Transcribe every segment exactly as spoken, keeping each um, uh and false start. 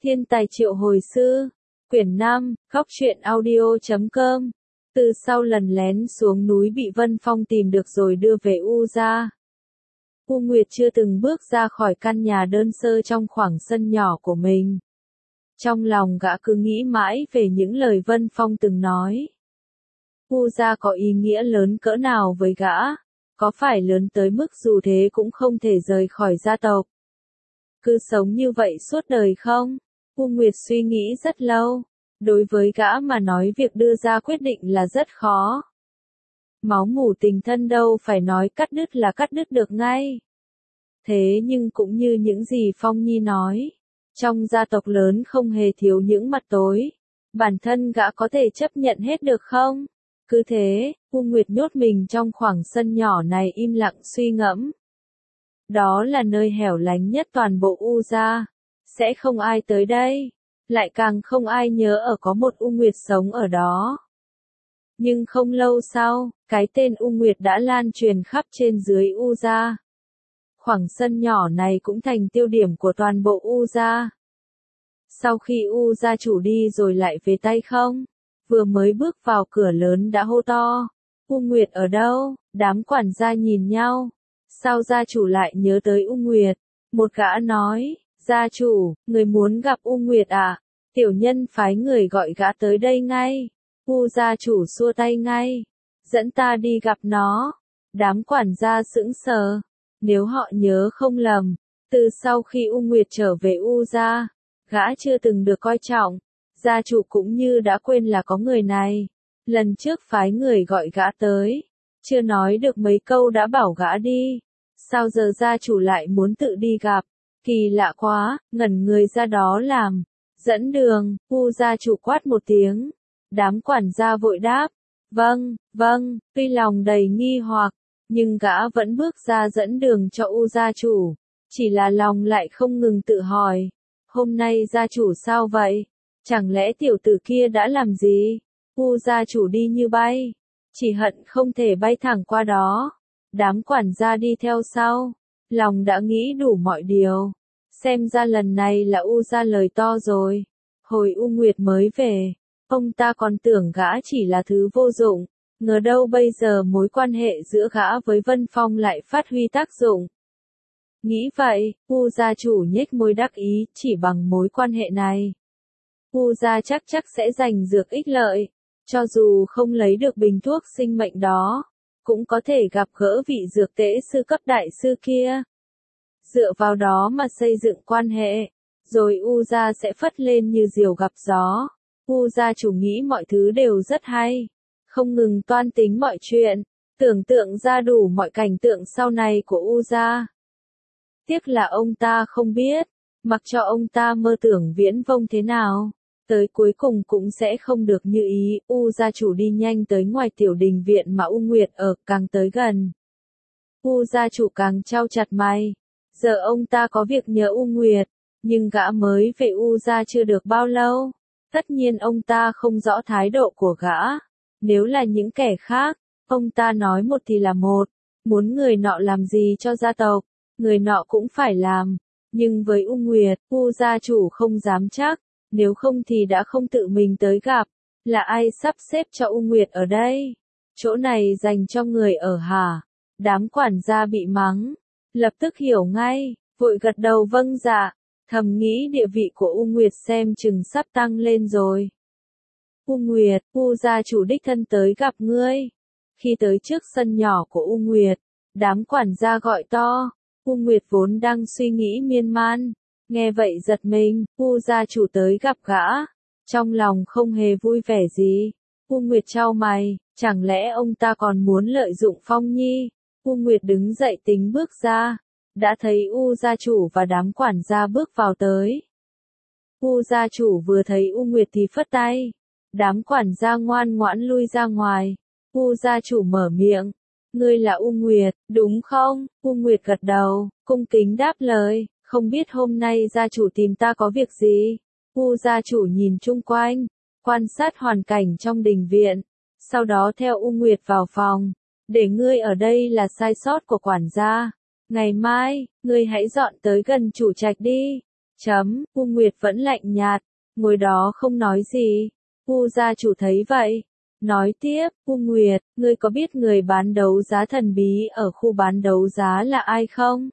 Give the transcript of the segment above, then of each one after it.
Thiên tài triệu hồi sư, quyển năm, góc truyện audio chấm com. Từ sau lần lén xuống núi bị Vân Phong tìm được rồi đưa về U gia. U Nguyệt chưa từng bước ra khỏi căn nhà đơn sơ trong khoảng sân nhỏ của mình. Trong lòng gã cứ nghĩ mãi về những lời Vân Phong từng nói. U gia có ý nghĩa lớn cỡ nào với gã, có phải lớn tới mức dù thế cũng không thể rời khỏi gia tộc. Cứ sống như vậy suốt đời không? U Nguyệt suy nghĩ rất lâu. Đối với gã mà nói việc đưa ra quyết định là rất khó. Máu mủ tình thân đâu phải nói cắt đứt là cắt đứt được ngay. Thế nhưng cũng như những gì Phong Nhi nói, trong gia tộc lớn không hề thiếu những mặt tối. Bản thân gã có thể chấp nhận hết được không? Cứ thế, U Nguyệt nhốt mình trong khoảng sân nhỏ này im lặng suy ngẫm. Đó là nơi hẻo lánh nhất toàn bộ U gia. Sẽ không ai tới đây. Lại càng không ai nhớ ở có một U Nguyệt sống ở đó. Nhưng không lâu sau, cái tên U Nguyệt đã lan truyền khắp trên dưới U gia. Khoảng sân nhỏ này cũng thành tiêu điểm của toàn bộ U gia. Sau khi U gia chủ đi rồi lại về tay không, vừa mới bước vào cửa lớn đã hô to. U Nguyệt ở đâu? Đám quản gia nhìn nhau. Sao gia chủ lại nhớ tới U Nguyệt? Một gã nói, gia chủ, người muốn gặp U Nguyệt à? Tiểu nhân phái người gọi gã tới đây ngay. U gia chủ xua tay ngay. Dẫn ta đi gặp nó. Đám quản gia sững sờ. Nếu họ nhớ không lầm, từ sau khi U Nguyệt trở về U gia, gã chưa từng được coi trọng. Gia chủ cũng như đã quên là có người này. Lần trước phái người gọi gã tới, chưa nói được mấy câu đã bảo gã đi. Sao giờ gia chủ lại muốn tự đi gặp? Kỳ lạ quá, ngẩn người ra đó làm. Dẫn đường, U gia chủ quát một tiếng. Đám quản gia vội đáp. Vâng, vâng, tuy lòng đầy nghi hoặc, nhưng gã vẫn bước ra dẫn đường cho U gia chủ. Chỉ là lòng lại không ngừng tự hỏi. Hôm nay gia chủ sao vậy? Chẳng lẽ tiểu tử kia đã làm gì? U gia chủ đi như bay. Chỉ hận không thể bay thẳng qua đó. Đám quản gia đi theo sau. Lòng đã nghĩ đủ mọi điều. Xem ra lần này là U gia lời to rồi. Hồi U Nguyệt mới về, ông ta còn tưởng gã chỉ là thứ vô dụng. Ngờ đâu bây giờ mối quan hệ giữa gã với Vân Phong lại phát huy tác dụng. Nghĩ vậy, U gia chủ nhếch môi đắc ý, chỉ bằng mối quan hệ này. U gia chắc chắc sẽ giành dược ích lợi. Cho dù không lấy được bình thuốc sinh mệnh đó, cũng có thể gặp gỡ vị dược tễ sư cấp đại sư kia. Dựa vào đó mà xây dựng quan hệ, rồi U gia sẽ phất lên như diều gặp gió. U gia chủ nghĩ mọi thứ đều rất hay, không ngừng toan tính mọi chuyện, tưởng tượng ra đủ mọi cảnh tượng sau này của U gia. Tiếc là ông ta không biết, mặc cho ông ta mơ tưởng viễn vông thế nào, tới cuối cùng cũng sẽ không được như ý. U gia chủ đi nhanh tới ngoài tiểu đình viện mà U Nguyệt ở, càng tới gần. U gia chủ càng chau chặt mày. Giờ ông ta có việc nhờ U Nguyệt, nhưng gã mới về U gia chưa được bao lâu. Tất nhiên ông ta không rõ thái độ của gã. Nếu là những kẻ khác, ông ta nói một thì là một. Muốn người nọ làm gì cho gia tộc, người nọ cũng phải làm. Nhưng với U Nguyệt, U gia chủ không dám chắc. Nếu không thì đã không tự mình tới gặp. Là ai sắp xếp cho U Nguyệt ở đây? Chỗ này dành cho người ở hả? Đám quản gia bị mắng. Lập tức hiểu ngay, vội gật đầu vâng dạ. Thầm nghĩ địa vị của U Nguyệt xem chừng sắp tăng lên rồi. U Nguyệt, U gia chủ đích thân tới gặp ngươi. Khi tới trước sân nhỏ của U Nguyệt, đám quản gia gọi to. U Nguyệt vốn đang suy nghĩ miên man. Nghe vậy giật mình, U gia chủ tới gặp gã. Trong lòng không hề vui vẻ gì. U Nguyệt chau mày, chẳng lẽ ông ta còn muốn lợi dụng Phong Nhi? U Nguyệt đứng dậy tính bước ra. Đã thấy U gia chủ và đám quản gia bước vào tới. U gia chủ vừa thấy U Nguyệt thì phất tay. Đám quản gia ngoan ngoãn lui ra ngoài. U gia chủ mở miệng. Ngươi là U Nguyệt, đúng không? U Nguyệt gật đầu, cung kính đáp lời. Không biết hôm nay gia chủ tìm ta có việc gì? U gia chủ nhìn chung quanh, quan sát hoàn cảnh trong đình viện. Sau đó theo U Nguyệt vào phòng. Để ngươi ở đây là sai sót của quản gia. Ngày mai, ngươi hãy dọn tới gần chủ trạch đi. Chấm, U Nguyệt vẫn lạnh nhạt, ngồi đó không nói gì. U gia chủ thấy vậy, nói tiếp, U Nguyệt, ngươi có biết người bán đấu giá thần bí ở khu bán đấu giá là ai không?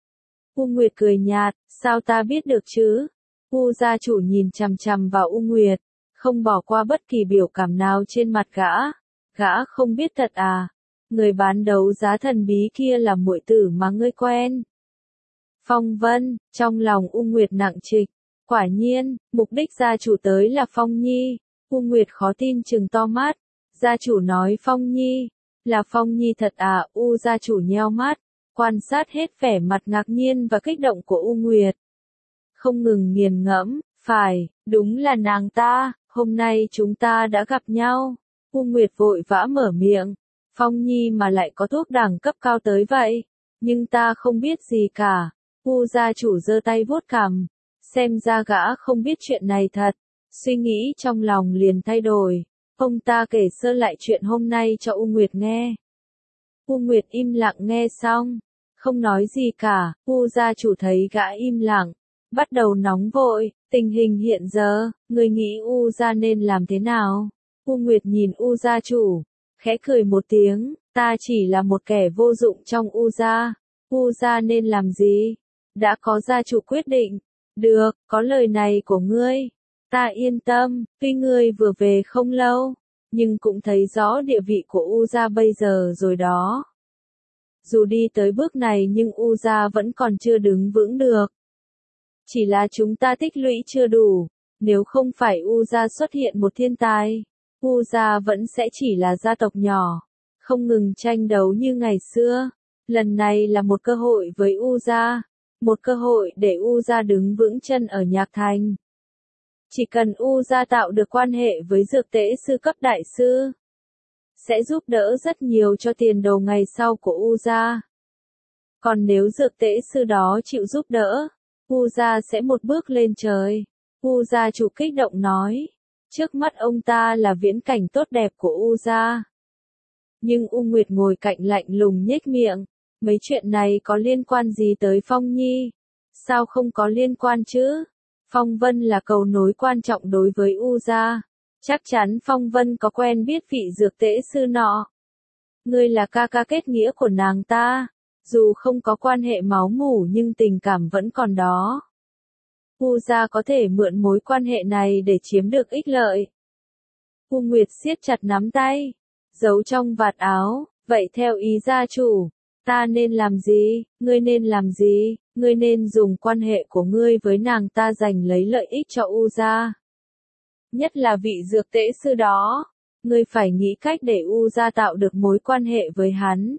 U Nguyệt cười nhạt, sao ta biết được chứ? U gia chủ nhìn chằm chằm vào U Nguyệt, không bỏ qua bất kỳ biểu cảm nào trên mặt gã. Gã không biết thật à? Người bán đấu giá thần bí kia là muội tử mà ngươi quen. Phong Vân, trong lòng U Nguyệt nặng trịch. Quả nhiên, mục đích gia chủ tới là Phong Nhi. U Nguyệt khó tin trừng to mắt. Gia chủ nói Phong Nhi. Là Phong Nhi thật à? U gia chủ nheo mắt, quan sát hết vẻ mặt ngạc nhiên và kích động của U Nguyệt. Không ngừng nghiền ngẫm, phải, đúng là nàng ta, hôm nay chúng ta đã gặp nhau. U Nguyệt vội vã mở miệng. Phong Nhi mà lại có thuốc đẳng cấp cao tới vậy. Nhưng ta không biết gì cả. U gia chủ giơ tay vuốt cằm. Xem ra gã không biết chuyện này thật. Suy nghĩ trong lòng liền thay đổi. Ông ta kể sơ lại chuyện hôm nay cho U Nguyệt nghe. U Nguyệt im lặng nghe xong. Không nói gì cả. U gia chủ thấy gã im lặng. Bắt đầu nóng vội. Tình hình hiện giờ, người nghĩ U gia nên làm thế nào? U Nguyệt nhìn U gia chủ. Khẽ cười một tiếng. Ta chỉ là một kẻ vô dụng trong U gia. U gia nên làm gì? Đã có gia chủ quyết định. Được, có lời này của ngươi. Ta yên tâm, tuy ngươi vừa về không lâu, nhưng cũng thấy rõ địa vị của U gia bây giờ rồi đó. Dù đi tới bước này nhưng U gia vẫn còn chưa đứng vững được. Chỉ là chúng ta tích lũy chưa đủ, nếu không phải U gia xuất hiện một thiên tai, U gia vẫn sẽ chỉ là gia tộc nhỏ, không ngừng tranh đấu như ngày xưa. Lần này là một cơ hội với U gia, một cơ hội để U gia đứng vững chân ở Nhạc Thành. Chỉ cần U gia tạo được quan hệ với dược tễ sư cấp đại sư, sẽ giúp đỡ rất nhiều cho tiền đồ ngày sau của U gia. Còn nếu dược tễ sư đó chịu giúp đỡ, U gia sẽ một bước lên trời. U gia chủ kích động nói, trước mắt ông ta là viễn cảnh tốt đẹp của U gia. Nhưng U Nguyệt ngồi cạnh lạnh lùng nhếch miệng, mấy chuyện này có liên quan gì tới Phong Nhi? Sao không có liên quan chứ? Phong Vân là cầu nối quan trọng đối với U gia. Chắc chắn Phong Vân có quen biết vị dược tễ sư nọ. Ngươi là ca ca kết nghĩa của nàng ta. Dù không có quan hệ máu mủ nhưng tình cảm vẫn còn đó. U gia có thể mượn mối quan hệ này để chiếm được ích lợi. U Nguyệt siết chặt nắm tay, giấu trong vạt áo, vậy theo ý gia chủ, ta nên làm gì, ngươi nên làm gì, ngươi nên dùng quan hệ của ngươi với nàng ta giành lấy lợi ích cho U gia. Nhất là vị dược tễ sư đó, ngươi phải nghĩ cách để U gia tạo được mối quan hệ với hắn.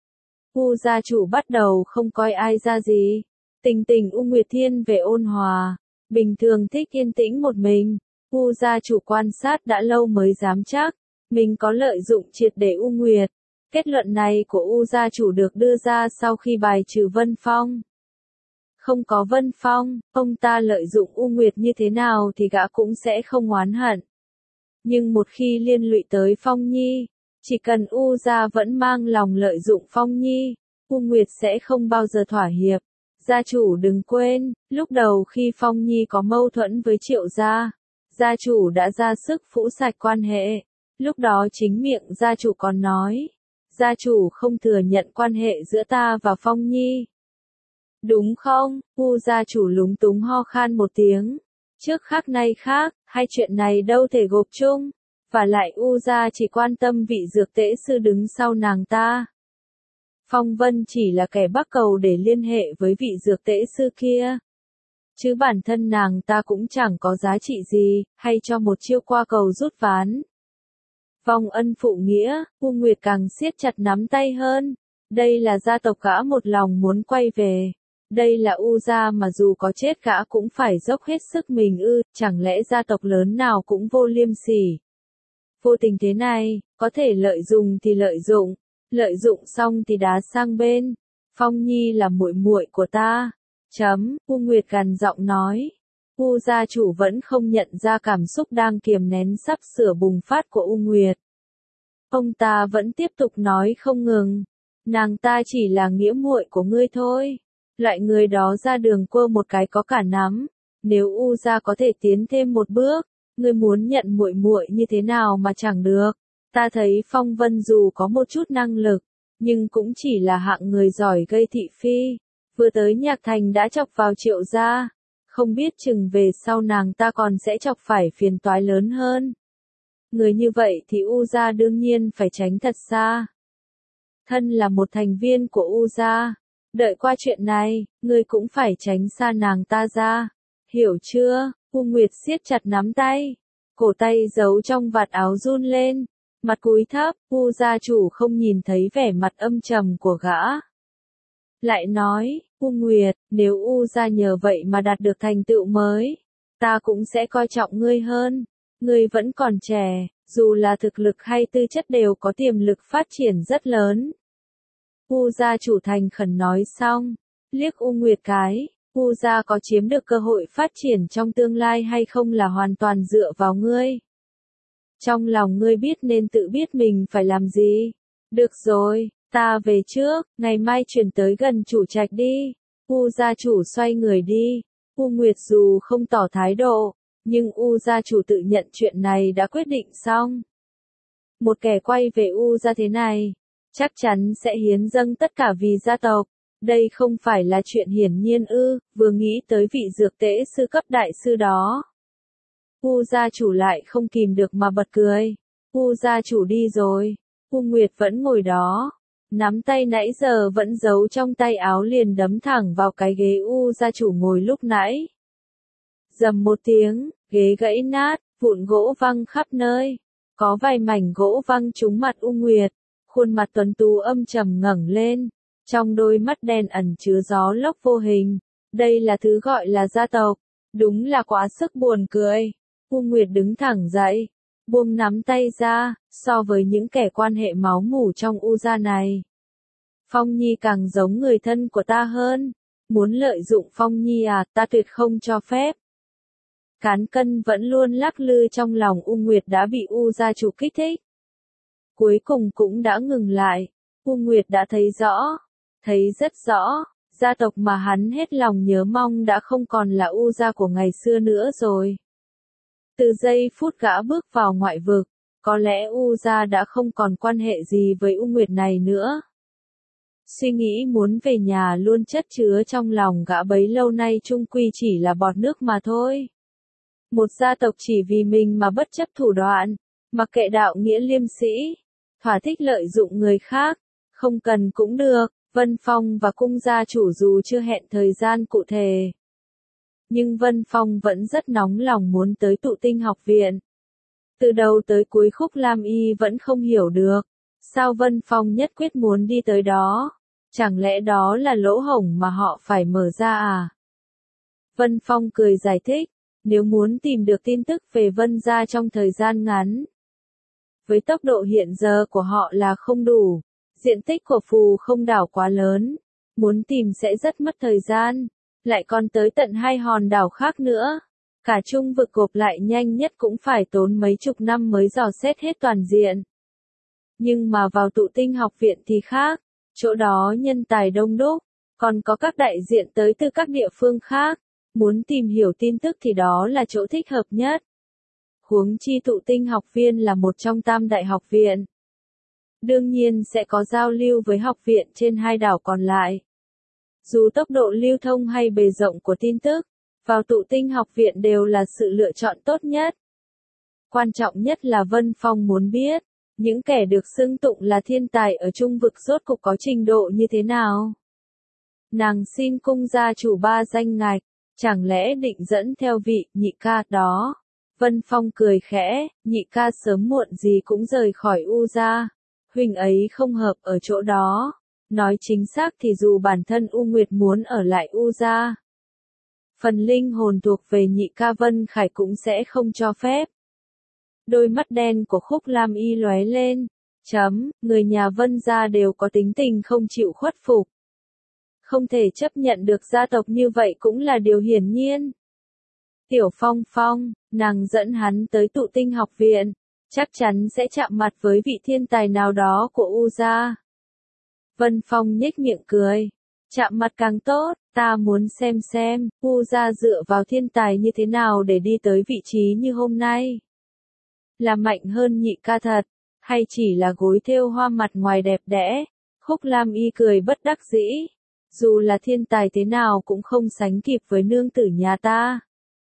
U gia chủ bắt đầu không coi ai ra gì. Tình tình U Nguyệt thiên về ôn hòa, bình thường thích yên tĩnh một mình. U gia chủ quan sát đã lâu mới dám chắc, mình có lợi dụng triệt để U Nguyệt. Kết luận này của U gia chủ được đưa ra sau khi bài trừ Vân Phong. Không có Vân Phong, ông ta lợi dụng U Nguyệt như thế nào thì gã cũng sẽ không oán hận. Nhưng một khi liên lụy tới Phong Nhi, chỉ cần U gia vẫn mang lòng lợi dụng Phong Nhi, U Nguyệt sẽ không bao giờ thỏa hiệp. Gia chủ đừng quên, lúc đầu khi Phong Nhi có mâu thuẫn với Triệu gia, gia chủ đã ra sức phũ sạch quan hệ. Lúc đó chính miệng gia chủ còn nói, gia chủ không thừa nhận quan hệ giữa ta và Phong Nhi. Đúng không? U gia chủ lúng túng ho khan một tiếng. Trước khác nay khác, hai chuyện này đâu thể gộp chung. Và lại U gia chỉ quan tâm vị dược tễ sư đứng sau nàng ta. Phong Vân chỉ là kẻ bắt cầu để liên hệ với vị dược tễ sư kia. Chứ bản thân nàng ta cũng chẳng có giá trị gì, hay cho một chiêu qua cầu rút ván. Vong ân phụ nghĩa, U Nguyệt càng siết chặt nắm tay hơn. Đây là gia tộc gã một lòng muốn quay về. Đây là U gia mà dù có chết gã cũng phải dốc hết sức mình ư, chẳng lẽ gia tộc lớn nào cũng vô liêm sỉ. Vô tình thế này, có thể lợi dụng thì lợi dụng, lợi dụng xong thì đá sang bên. Phong Nhi là muội muội của ta. Chấm, U Nguyệt gằn giọng nói. U gia chủ vẫn không nhận ra cảm xúc đang kiềm nén sắp sửa bùng phát của U Nguyệt. Ông ta vẫn tiếp tục nói không ngừng. Nàng ta chỉ là nghĩa muội của ngươi thôi. Loại người đó ra đường quơ một cái có cả nắm, Nếu U gia có thể tiến thêm một bước, ngươi muốn nhận muội muội như thế nào mà chẳng được. Ta thấy Phong Vân dù có một chút năng lực, nhưng cũng chỉ là hạng người giỏi gây thị phi. Vừa tới Nhạc Thành đã chọc vào Triệu gia, không biết chừng về sau nàng ta còn sẽ chọc phải phiền toái lớn hơn. Người như vậy thì U gia đương nhiên phải tránh thật xa. Thân là một thành viên của U gia, đợi qua chuyện này, ngươi cũng phải tránh xa nàng ta ra. Hiểu chưa? U Nguyệt siết chặt nắm tay, cổ tay giấu trong vạt áo run lên, mặt cúi thấp. U gia chủ không nhìn thấy vẻ mặt âm trầm của gã. Lại nói, U Nguyệt, nếu U gia nhờ vậy mà đạt được thành tựu mới, ta cũng sẽ coi trọng ngươi hơn. Ngươi vẫn còn trẻ, dù là thực lực hay tư chất đều có tiềm lực phát triển rất lớn. U gia chủ thành khẩn nói xong, liếc U Nguyệt cái, U gia có chiếm được cơ hội phát triển trong tương lai hay không là hoàn toàn dựa vào ngươi. Trong lòng ngươi biết nên tự biết mình phải làm gì. Được rồi, ta về trước, ngày mai chuyển tới gần chủ trạch đi. U gia chủ xoay người đi. U Nguyệt dù không tỏ thái độ, nhưng U gia chủ tự nhận chuyện này đã quyết định xong. Một kẻ quay về U gia thế này, chắc chắn sẽ hiến dâng tất cả vì gia tộc. Đây không phải là chuyện hiển nhiên ư? Vừa nghĩ tới vị dược tễ sư cấp đại sư đó, U gia chủ lại không kìm được mà bật cười. U gia chủ đi rồi, U Nguyệt vẫn ngồi đó, nắm tay nãy giờ vẫn giấu trong tay áo liền đấm thẳng vào cái ghế U gia chủ ngồi lúc nãy. Dầm một tiếng, ghế gãy nát, vụn gỗ văng khắp nơi. Có vài mảnh gỗ văng trúng mặt U Nguyệt, khuôn mặt tuấn tú âm trầm ngẩng lên, trong đôi mắt đen ẩn chứa gió lốc vô hình. Đây là thứ gọi là gia tộc, đúng là quá sức buồn cười. U Nguyệt đứng thẳng dậy, buông nắm tay ra. So với những kẻ quan hệ máu mủ trong U gia này, Phong Nhi càng giống người thân của ta hơn. Muốn lợi dụng Phong Nhi à, ta tuyệt không cho phép. Cán cân vẫn luôn lắc lư trong lòng U Nguyệt đã bị U gia chủ kích thích. Cuối cùng cũng đã ngừng lại. U Nguyệt đã thấy rõ, thấy rất rõ, gia tộc mà hắn hết lòng nhớ mong đã không còn là U gia của ngày xưa nữa rồi. Từ giây phút gã bước vào ngoại vực, có lẽ U gia đã không còn quan hệ gì với U Nguyệt này nữa. Suy nghĩ muốn về nhà luôn chất chứa trong lòng gã bấy lâu nay chung quy chỉ là bọt nước mà thôi. Một gia tộc chỉ vì mình mà bất chấp thủ đoạn, mặc kệ đạo nghĩa liêm sĩ, thỏa thích lợi dụng người khác, không cần cũng được. Vân Phong và cung gia chủ dù chưa hẹn thời gian cụ thể, nhưng Vân Phong vẫn rất nóng lòng muốn tới Tụ Tinh học viện. Từ đầu tới cuối Khúc Lam Y vẫn không hiểu được, sao Vân Phong nhất quyết muốn đi tới đó. Chẳng lẽ đó là lỗ hổng mà họ phải mở ra à? Vân Phong cười giải thích, nếu muốn tìm được tin tức về Vân gia trong thời gian ngắn, với tốc độ hiện giờ của họ là không đủ. Diện tích của phù không đảo quá lớn, muốn tìm sẽ rất mất thời gian, lại còn tới tận hai hòn đảo khác nữa. Cả trung vực gộp lại nhanh nhất cũng phải tốn mấy chục năm mới dò xét hết toàn diện. Nhưng mà vào Tụ Tinh học viện thì khác, chỗ đó nhân tài đông đúc, còn có các đại diện tới từ các địa phương khác. Muốn tìm hiểu tin tức thì đó là chỗ thích hợp nhất. Huống chi Tụ Tinh học viên là một trong tam đại học viện, đương nhiên sẽ có giao lưu với học viện trên hai đảo còn lại. Dù tốc độ lưu thông hay bề rộng của tin tức, vào Tụ Tinh học viện đều là sự lựa chọn tốt nhất. Quan trọng nhất là Vân Phong muốn biết, những kẻ được xưng tụng là thiên tài ở trung vực rốt cuộc có trình độ như thế nào. Nàng xin cung gia chủ ba danh ngạch, chẳng lẽ định dẫn theo vị nhị ca đó. Vân Phong cười khẽ, nhị ca sớm muộn gì cũng rời khỏi U gia. Huynh ấy không hợp ở chỗ đó. Nói chính xác thì dù bản thân U Nguyệt muốn ở lại U gia, phần linh hồn thuộc về nhị ca Vân Khải cũng sẽ không cho phép. Đôi mắt đen của Khúc Lam Y lóe lên. Chấm, người nhà Vân gia đều có tính tình không chịu khuất phục. Không thể chấp nhận được gia tộc như vậy cũng là điều hiển nhiên. Tiểu Phong Phong, nàng dẫn hắn tới Tụ Tinh học viện, chắc chắn sẽ chạm mặt với vị thiên tài nào đó của U gia. Vân Phong nhếch miệng cười, chạm mặt càng tốt, Ta muốn xem xem, U gia dựa vào thiên tài như thế nào để đi tới vị trí như hôm nay. Là mạnh hơn nhị ca thật, hay chỉ là gối thêu hoa mặt ngoài đẹp đẽ? Khúc Lam Y cười bất đắc dĩ. Dù là thiên tài thế nào cũng không sánh kịp với nương tử nhà ta.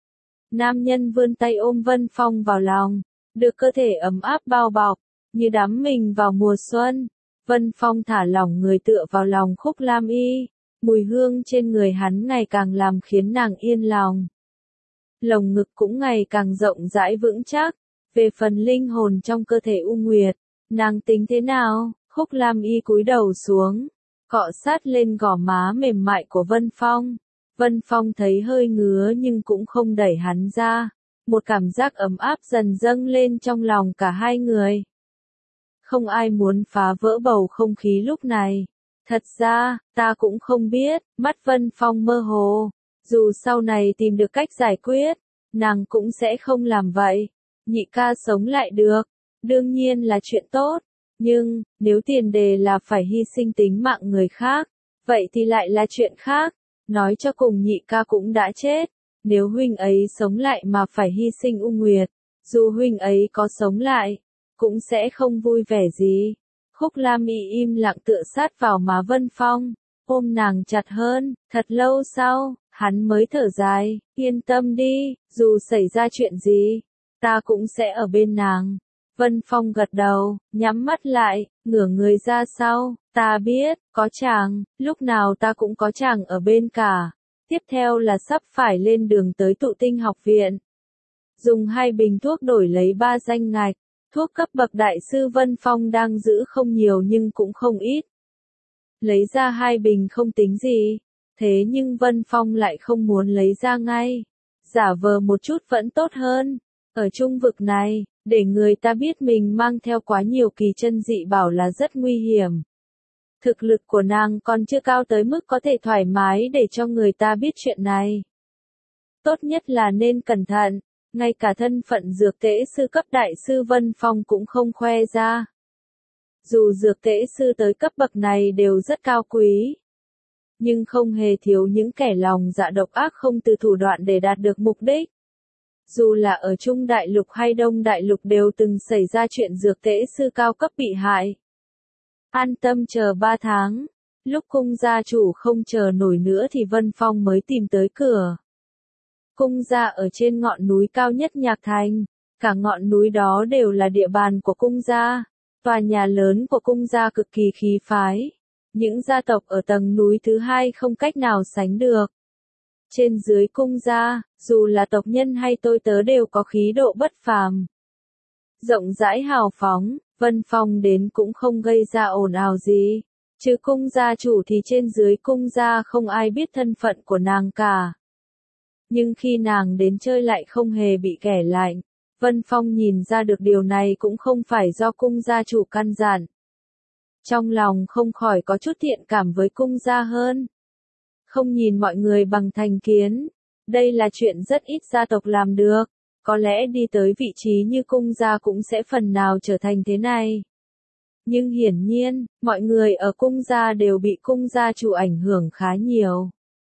Nam nhân vươn tay ôm Vân Phong vào lòng, được cơ thể ấm áp bao bọc, như đắm mình vào mùa xuân. Vân Phong thả lỏng người tựa vào lòng Khúc Lam Y, mùi hương trên người hắn ngày càng làm khiến nàng yên lòng. Lồng ngực cũng ngày càng rộng rãi vững chắc. Về phần linh hồn trong cơ thể U Nguyệt, nàng tính thế nào? Khúc Lam Y cúi đầu xuống, cọ sát lên gò má mềm mại của Vân Phong. Vân Phong thấy hơi ngứa nhưng cũng không đẩy hắn ra. Một cảm giác ấm áp dần dâng lên trong lòng cả hai người. Không ai muốn phá vỡ bầu không khí lúc này. Thật ra, ta cũng không biết, mắt Vân Phong mơ hồ. Dù sau này tìm được cách giải quyết, nàng cũng sẽ không làm vậy. Nhị ca sống lại được, đương nhiên là chuyện tốt. Nhưng, nếu tiền đề là phải hy sinh tính mạng người khác, vậy thì lại là chuyện khác. Nói cho cùng nhị ca cũng đã chết. Nếu huynh ấy sống lại mà phải hy sinh U Nguyệt, dù huynh ấy có sống lại, cũng sẽ không vui vẻ gì. Khúc Lam Y im lặng tựa sát vào má Vân Phong, ôm nàng chặt hơn. Thật lâu sau, hắn mới thở dài, yên tâm đi, dù xảy ra chuyện gì, ta cũng sẽ ở bên nàng. Vân Phong gật đầu, nhắm mắt lại, ngửa người ra sau. Ta biết, có chàng, lúc nào ta cũng có chàng ở bên cả. Tiếp theo là sắp phải lên đường tới Tụ Tinh học viện. Dùng hai bình thuốc đổi lấy ba danh ngạch. Thuốc cấp bậc đại sư Vân Phong đang giữ không nhiều nhưng cũng không ít. Lấy ra hai bình không tính gì. Thế nhưng Vân Phong lại không muốn lấy ra ngay. Giả vờ một chút vẫn tốt hơn. Ở trung vực này, để người ta biết mình mang theo quá nhiều kỳ chân dị bảo là rất nguy hiểm. Thực lực của nàng còn chưa cao tới mức có thể thoải mái để cho người ta biết chuyện này. Tốt nhất là nên cẩn thận, ngay cả thân phận dược tễ sư cấp đại sư Vân Phong cũng không khoe ra. Dù dược tễ sư tới cấp bậc này đều rất cao quý, nhưng không hề thiếu những kẻ lòng dạ độc ác không từ thủ đoạn để đạt được mục đích. Dù là ở Trung Đại Lục hay Đông Đại Lục đều từng xảy ra chuyện dược tễ sư cao cấp bị hại. An tâm chờ ba tháng, lúc cung gia chủ không chờ nổi nữa thì Vân Phong mới tìm tới cửa. Cung gia ở trên ngọn núi cao nhất Nhạc Thành, cả ngọn núi đó đều là địa bàn của cung gia. Tòa nhà lớn của cung gia cực kỳ khí phái. Những gia tộc ở tầng núi thứ hai không cách nào sánh được. Trên dưới cung gia, dù là tộc nhân hay tôi tớ đều có khí độ bất phàm. Rộng rãi hào phóng, Vân Phong đến cũng không gây ra ồn ào gì. Chứ cung gia chủ thì trên dưới cung gia không ai biết thân phận của nàng cả. Nhưng khi nàng đến chơi lại không hề bị ghẻ lạnh. Vân Phong nhìn ra được điều này cũng không phải do cung gia chủ căn dặn. Trong lòng không khỏi có chút thiện cảm với cung gia hơn. Không nhìn mọi người bằng thành kiến. Đây là chuyện rất ít gia tộc làm được. Có lẽ đi tới vị trí như cung gia cũng sẽ phần nào trở thành thế này. Nhưng hiển nhiên, mọi người ở cung gia đều bị cung gia chủ ảnh hưởng khá nhiều.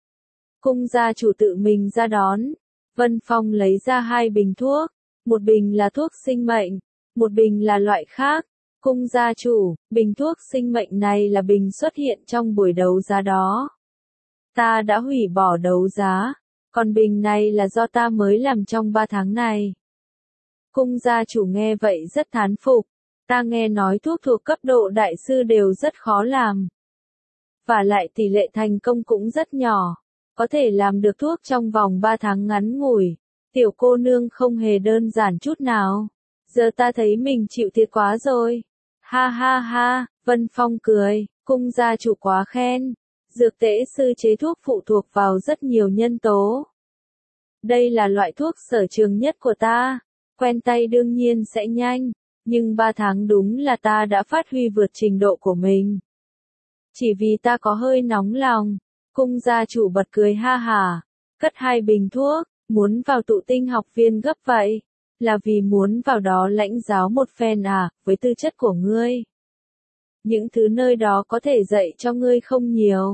Cung gia chủ tự mình ra đón. Vân Phong lấy ra hai bình thuốc. Một bình là thuốc sinh mệnh, một bình là loại khác. Cung gia chủ, bình thuốc sinh mệnh này là bình xuất hiện trong buổi đấu giá đó. Ta đã hủy bỏ đấu giá, còn bình này là do ta mới làm trong ba tháng này. Cung gia chủ nghe vậy rất thán phục. Ta nghe nói thuốc thuộc cấp độ đại sư đều rất khó làm. Và lại tỷ lệ thành công cũng rất nhỏ. Có thể làm được thuốc trong vòng ba tháng ngắn ngủi. Tiểu cô nương không hề đơn giản chút nào. Giờ ta thấy mình chịu thiệt quá rồi. Ha ha ha, Vân Phong cười, cung gia chủ quá khen. Dược tễ sư chế thuốc phụ thuộc vào rất nhiều nhân tố. Đây là loại thuốc sở trường nhất của ta. Quen tay đương nhiên sẽ nhanh. Nhưng ba tháng đúng là ta đã phát huy vượt trình độ của mình. Chỉ vì ta có hơi nóng lòng. Cung gia chủ bật cười ha hả. Cất hai bình thuốc. Muốn vào Tụ Tinh học viên gấp vậy, là vì muốn vào đó lãnh giáo một phen à, với tư chất của ngươi. Những thứ nơi đó có thể dạy cho ngươi không nhiều,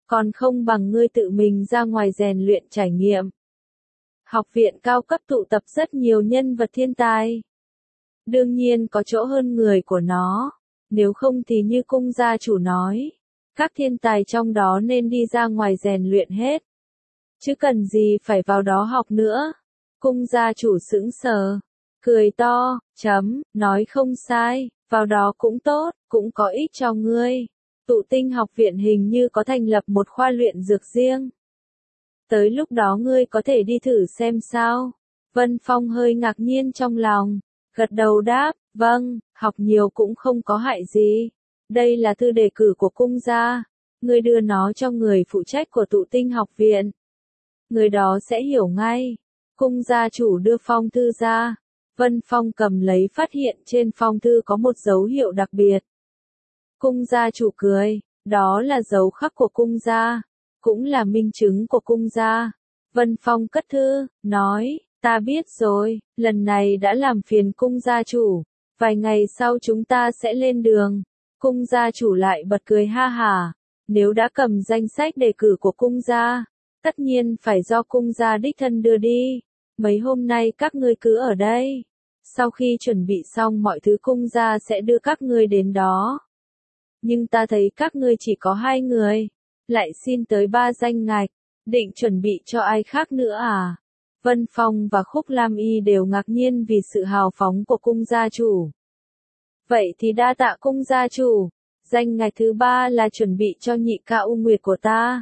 còn không bằng ngươi tự mình ra ngoài rèn luyện trải nghiệm. Học viện cao cấp tụ tập rất nhiều nhân vật thiên tài. Đương nhiên có chỗ hơn người của nó, nếu không thì như cung gia chủ nói, các thiên tài trong đó nên đi ra ngoài rèn luyện hết. Chứ cần gì phải vào đó học nữa. Cung gia chủ sững sờ, cười to, chấm, nói không sai, vào đó cũng tốt, cũng có ích cho ngươi. Tụ tinh học viện hình như có thành lập một khoa luyện dược riêng. Tới lúc đó ngươi có thể đi thử xem sao. Vân Phong hơi ngạc nhiên trong lòng, gật đầu đáp, vâng, học nhiều cũng không có hại gì. Đây là thư đề cử của cung gia, ngươi đưa nó cho người phụ trách của tụ tinh học viện. Người đó sẽ hiểu ngay. Cung gia chủ đưa phong thư ra. Vân Phong cầm lấy phát hiện trên phong thư có một dấu hiệu đặc biệt. Cung gia chủ cười, đó là dấu khắc của cung gia, cũng là minh chứng của cung gia. Vân Phong cất thư, nói, ta biết rồi, lần này đã làm phiền cung gia chủ, vài ngày sau chúng ta sẽ lên đường. Cung gia chủ lại bật cười ha hả, nếu đã cầm danh sách đề cử của cung gia, tất nhiên phải do cung gia đích thân đưa đi. Mấy hôm nay các ngươi cứ ở đây, sau khi chuẩn bị xong mọi thứ cung gia sẽ đưa các ngươi đến đó. Nhưng ta thấy các ngươi chỉ có hai người, lại xin tới ba danh ngạch, định chuẩn bị cho ai khác nữa à? Vân Phong và Khúc Lam Y đều ngạc nhiên vì sự hào phóng của cung gia chủ. Vậy thì đa tạ cung gia chủ, danh ngạch thứ ba là chuẩn bị cho nhị ca U Nguyệt của ta.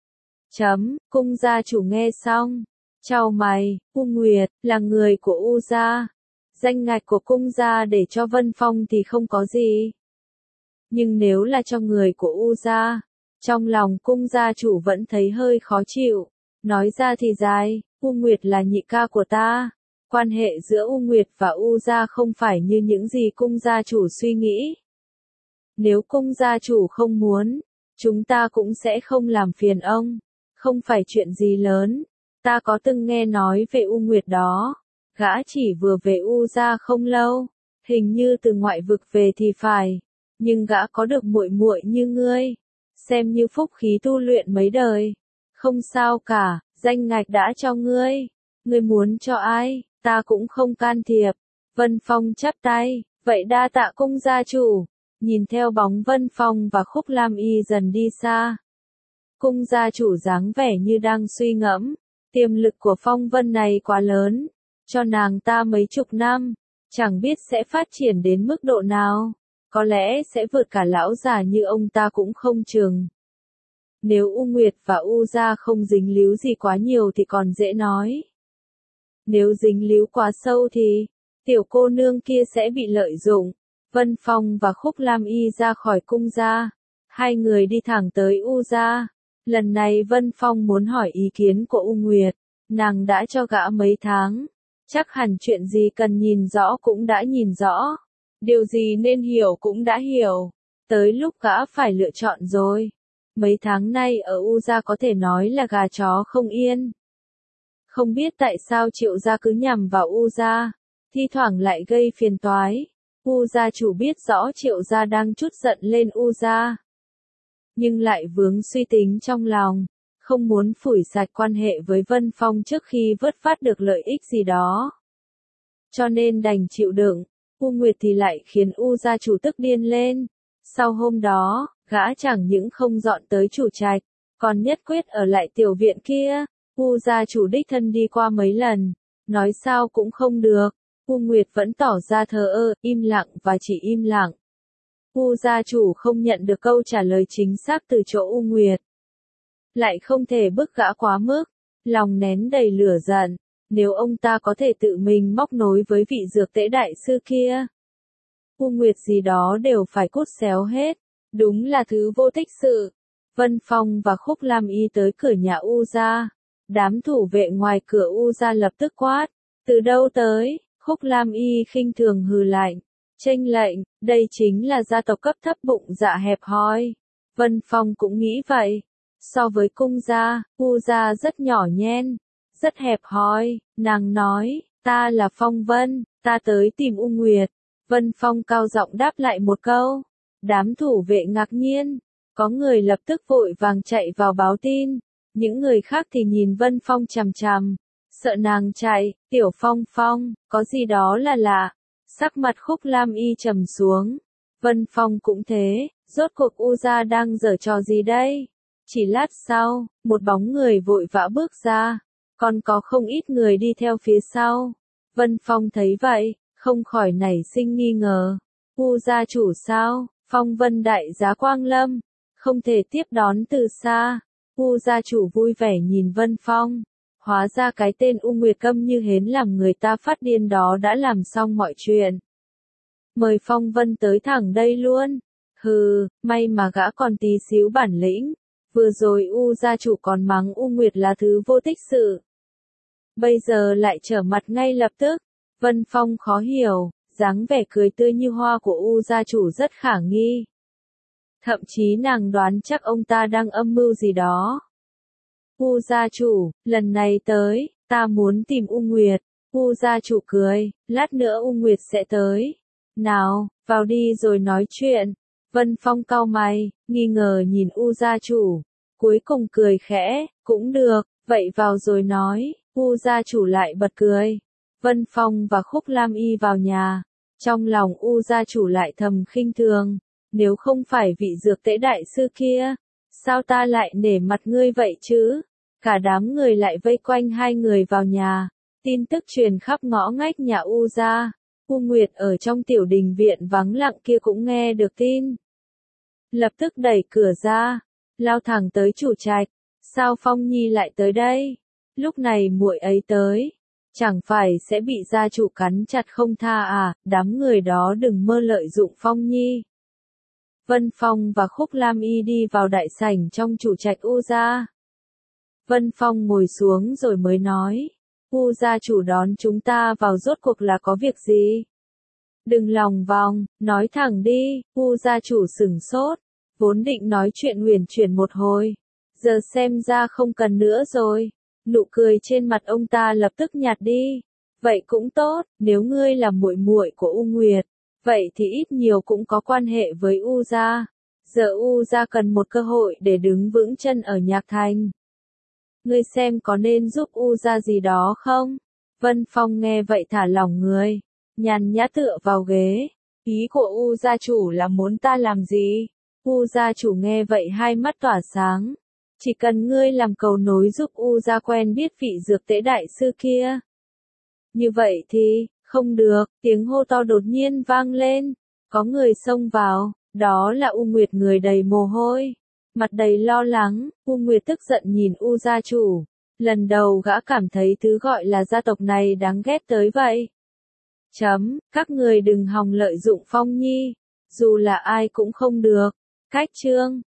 Chấm, cung gia chủ nghe xong, chau mày, U Nguyệt, là người của U gia. Danh ngạch của cung gia để cho Vân Phong thì không có gì. Nhưng nếu là cho người của U gia, trong lòng cung gia chủ vẫn thấy hơi khó chịu. Nói ra thì dài, U Nguyệt là nhị ca của ta. Quan hệ giữa U Nguyệt và U gia không phải như những gì cung gia chủ suy nghĩ. Nếu cung gia chủ không muốn, chúng ta cũng sẽ không làm phiền ông. Không phải chuyện gì lớn. Ta có từng nghe nói về U Nguyệt đó. Gã chỉ vừa về U gia không lâu, hình như từ ngoại vực về thì phải. Nhưng gã có được muội muội như ngươi, xem như phúc khí tu luyện mấy đời. Không sao cả, danh ngạch đã cho ngươi. Ngươi muốn cho ai, ta cũng không can thiệp. Vân Phong chắp tay, vậy đa tạ cung gia chủ. Nhìn theo bóng Vân Phong và Khúc Lam Y dần đi xa. Cung gia chủ dáng vẻ như đang suy ngẫm, tiềm lực của Phong Vân này quá lớn, cho nàng ta mấy chục năm, chẳng biết sẽ phát triển đến mức độ nào, có lẽ sẽ vượt cả lão già như ông ta cũng không chừng. Nếu U Nguyệt và U gia không dính líu gì quá nhiều thì còn dễ nói. Nếu dính líu quá sâu thì, tiểu cô nương kia sẽ bị lợi dụng. Vân Phong và Khúc Lam Y ra khỏi cung gia, hai người đi thẳng tới U gia. Lần này Vân Phong muốn hỏi ý kiến của U Nguyệt, nàng đã cho gã mấy tháng, chắc hẳn chuyện gì cần nhìn rõ cũng đã nhìn rõ, điều gì nên hiểu cũng đã hiểu, tới lúc gã phải lựa chọn rồi. Mấy tháng nay ở U gia có thể nói là gà chó không yên. Không biết tại sao Triệu gia cứ nhằm vào U gia, thi thoảng lại gây phiền toái. U gia chủ biết rõ Triệu gia đang trút giận lên U gia, nhưng lại vướng suy tính trong lòng, không muốn phủi sạch quan hệ với Vân Phong trước khi vớt phát được lợi ích gì đó. Cho nên đành chịu đựng. U Nguyệt thì lại khiến U gia chủ tức điên lên. Sau hôm đó, gã chẳng những không dọn tới chủ trạch, còn nhất quyết ở lại tiểu viện kia. U gia chủ đích thân đi qua mấy lần, nói sao cũng không được. U Nguyệt vẫn tỏ ra thờ ơ, im lặng và chỉ im lặng. U gia chủ không nhận được câu trả lời chính xác từ chỗ U Nguyệt. Lại không thể bức gã quá mức, lòng nén đầy lửa giận. Nếu ông ta có thể tự mình móc nối với vị dược tễ đại sư kia, U Nguyệt gì đó đều phải cút xéo hết. Đúng là thứ vô tích sự. Vân Phong và Khúc Lam Y tới cửa nhà U gia. Đám thủ vệ ngoài cửa U gia lập tức quát. Từ đâu tới? Khúc Lam Y khinh thường hừ lạnh. Chênh lệnh, đây chính là gia tộc cấp thấp bụng dạ hẹp hòi. Vân Phong cũng nghĩ vậy. So với cung gia, U gia rất nhỏ nhen, rất hẹp hòi. Nàng nói, ta là Phong Vân, ta tới tìm U Nguyệt. Vân Phong cao giọng đáp lại một câu. Đám thủ vệ ngạc nhiên. Có người lập tức vội vàng chạy vào báo tin, những người khác thì nhìn Vân Phong chằm chằm, sợ nàng chạy, Tiểu Phong Phong, có gì đó là lạ. Sắc mặt Khúc Lam Y trầm xuống, Vân Phong cũng thế, rốt cuộc U gia đang giở trò gì đây? Chỉ lát sau, một bóng người vội vã bước ra, còn có không ít người đi theo phía sau. Vân Phong thấy vậy, không khỏi nảy sinh nghi ngờ. U gia chủ sao? Phong Vân đại giá Quang Lâm, không thể tiếp đón từ xa. U gia chủ vui vẻ nhìn Vân Phong. Hóa ra cái tên U Nguyệt câm như hến làm người ta phát điên đó đã làm xong mọi chuyện. Mời Phong Vân tới thẳng đây luôn. Hừ, may mà gã còn tí xíu bản lĩnh. Vừa rồi U gia chủ còn mắng U Nguyệt là thứ vô tích sự. Bây giờ lại trở mặt ngay lập tức. Vân Phong khó hiểu, dáng vẻ cười tươi như hoa của U gia chủ rất khả nghi. Thậm chí nàng đoán chắc ông ta đang âm mưu gì đó. U gia chủ, lần này tới, ta muốn tìm U Nguyệt. U gia chủ cười, lát nữa U Nguyệt sẽ tới. Nào, vào đi rồi nói chuyện. Vân Phong cau mày, nghi ngờ nhìn U gia chủ. Cuối cùng cười khẽ, cũng được, vậy vào rồi nói. U gia chủ lại bật cười. Vân Phong và Khúc Lam Y vào nhà. Trong lòng U gia chủ lại thầm khinh thường. Nếu không phải vị dược tễ đại sư kia, sao ta lại nể mặt ngươi vậy chứ? Cả đám người lại vây quanh hai người vào nhà. Tin tức truyền khắp ngõ ngách nhà U gia. U Nguyệt ở trong tiểu đình viện vắng lặng kia cũng nghe được tin. Lập tức đẩy cửa ra, lao thẳng tới chủ trạch. Sao Phong Nhi lại tới đây? Lúc này muội ấy tới, chẳng phải sẽ bị gia chủ cắn chặt không tha à? Đám người đó đừng mơ lợi dụng Phong Nhi. Vân Phong và Khúc Lam Y đi vào đại sảnh trong chủ trạch U gia. Vân Phong ngồi xuống rồi mới nói, U gia chủ đón chúng ta vào rốt cuộc là có việc gì? Đừng lòng vòng, nói thẳng đi. U gia chủ sửng sốt, vốn định nói chuyện huyền chuyển một hồi, giờ xem ra không cần nữa rồi. Nụ cười trên mặt ông ta lập tức nhạt đi. Vậy cũng tốt, nếu ngươi là muội muội của U Nguyệt, vậy thì ít nhiều cũng có quan hệ với U gia. Giờ U gia cần một cơ hội để đứng vững chân ở Nhạc Thành. Ngươi xem có nên giúp U gia gì đó không? Vân Phong nghe vậy thả lỏng người, nhàn nhã tựa vào ghế. Ý của U gia chủ là muốn ta làm gì? U gia chủ nghe vậy hai mắt tỏa sáng. Chỉ cần ngươi làm cầu nối giúp U gia quen biết vị dược tễ đại sư kia. Như vậy thì, không được, tiếng hô to đột nhiên vang lên. Có người xông vào, đó là U Nguyệt người đầy mồ hôi. Mặt đầy lo lắng, U Nguyệt tức giận nhìn U gia chủ. Lần đầu gã cảm thấy thứ gọi là gia tộc này đáng ghét tới vậy. Chấm, các người đừng hòng lợi dụng Phong Nhi. Dù là ai cũng không được. Cách chương.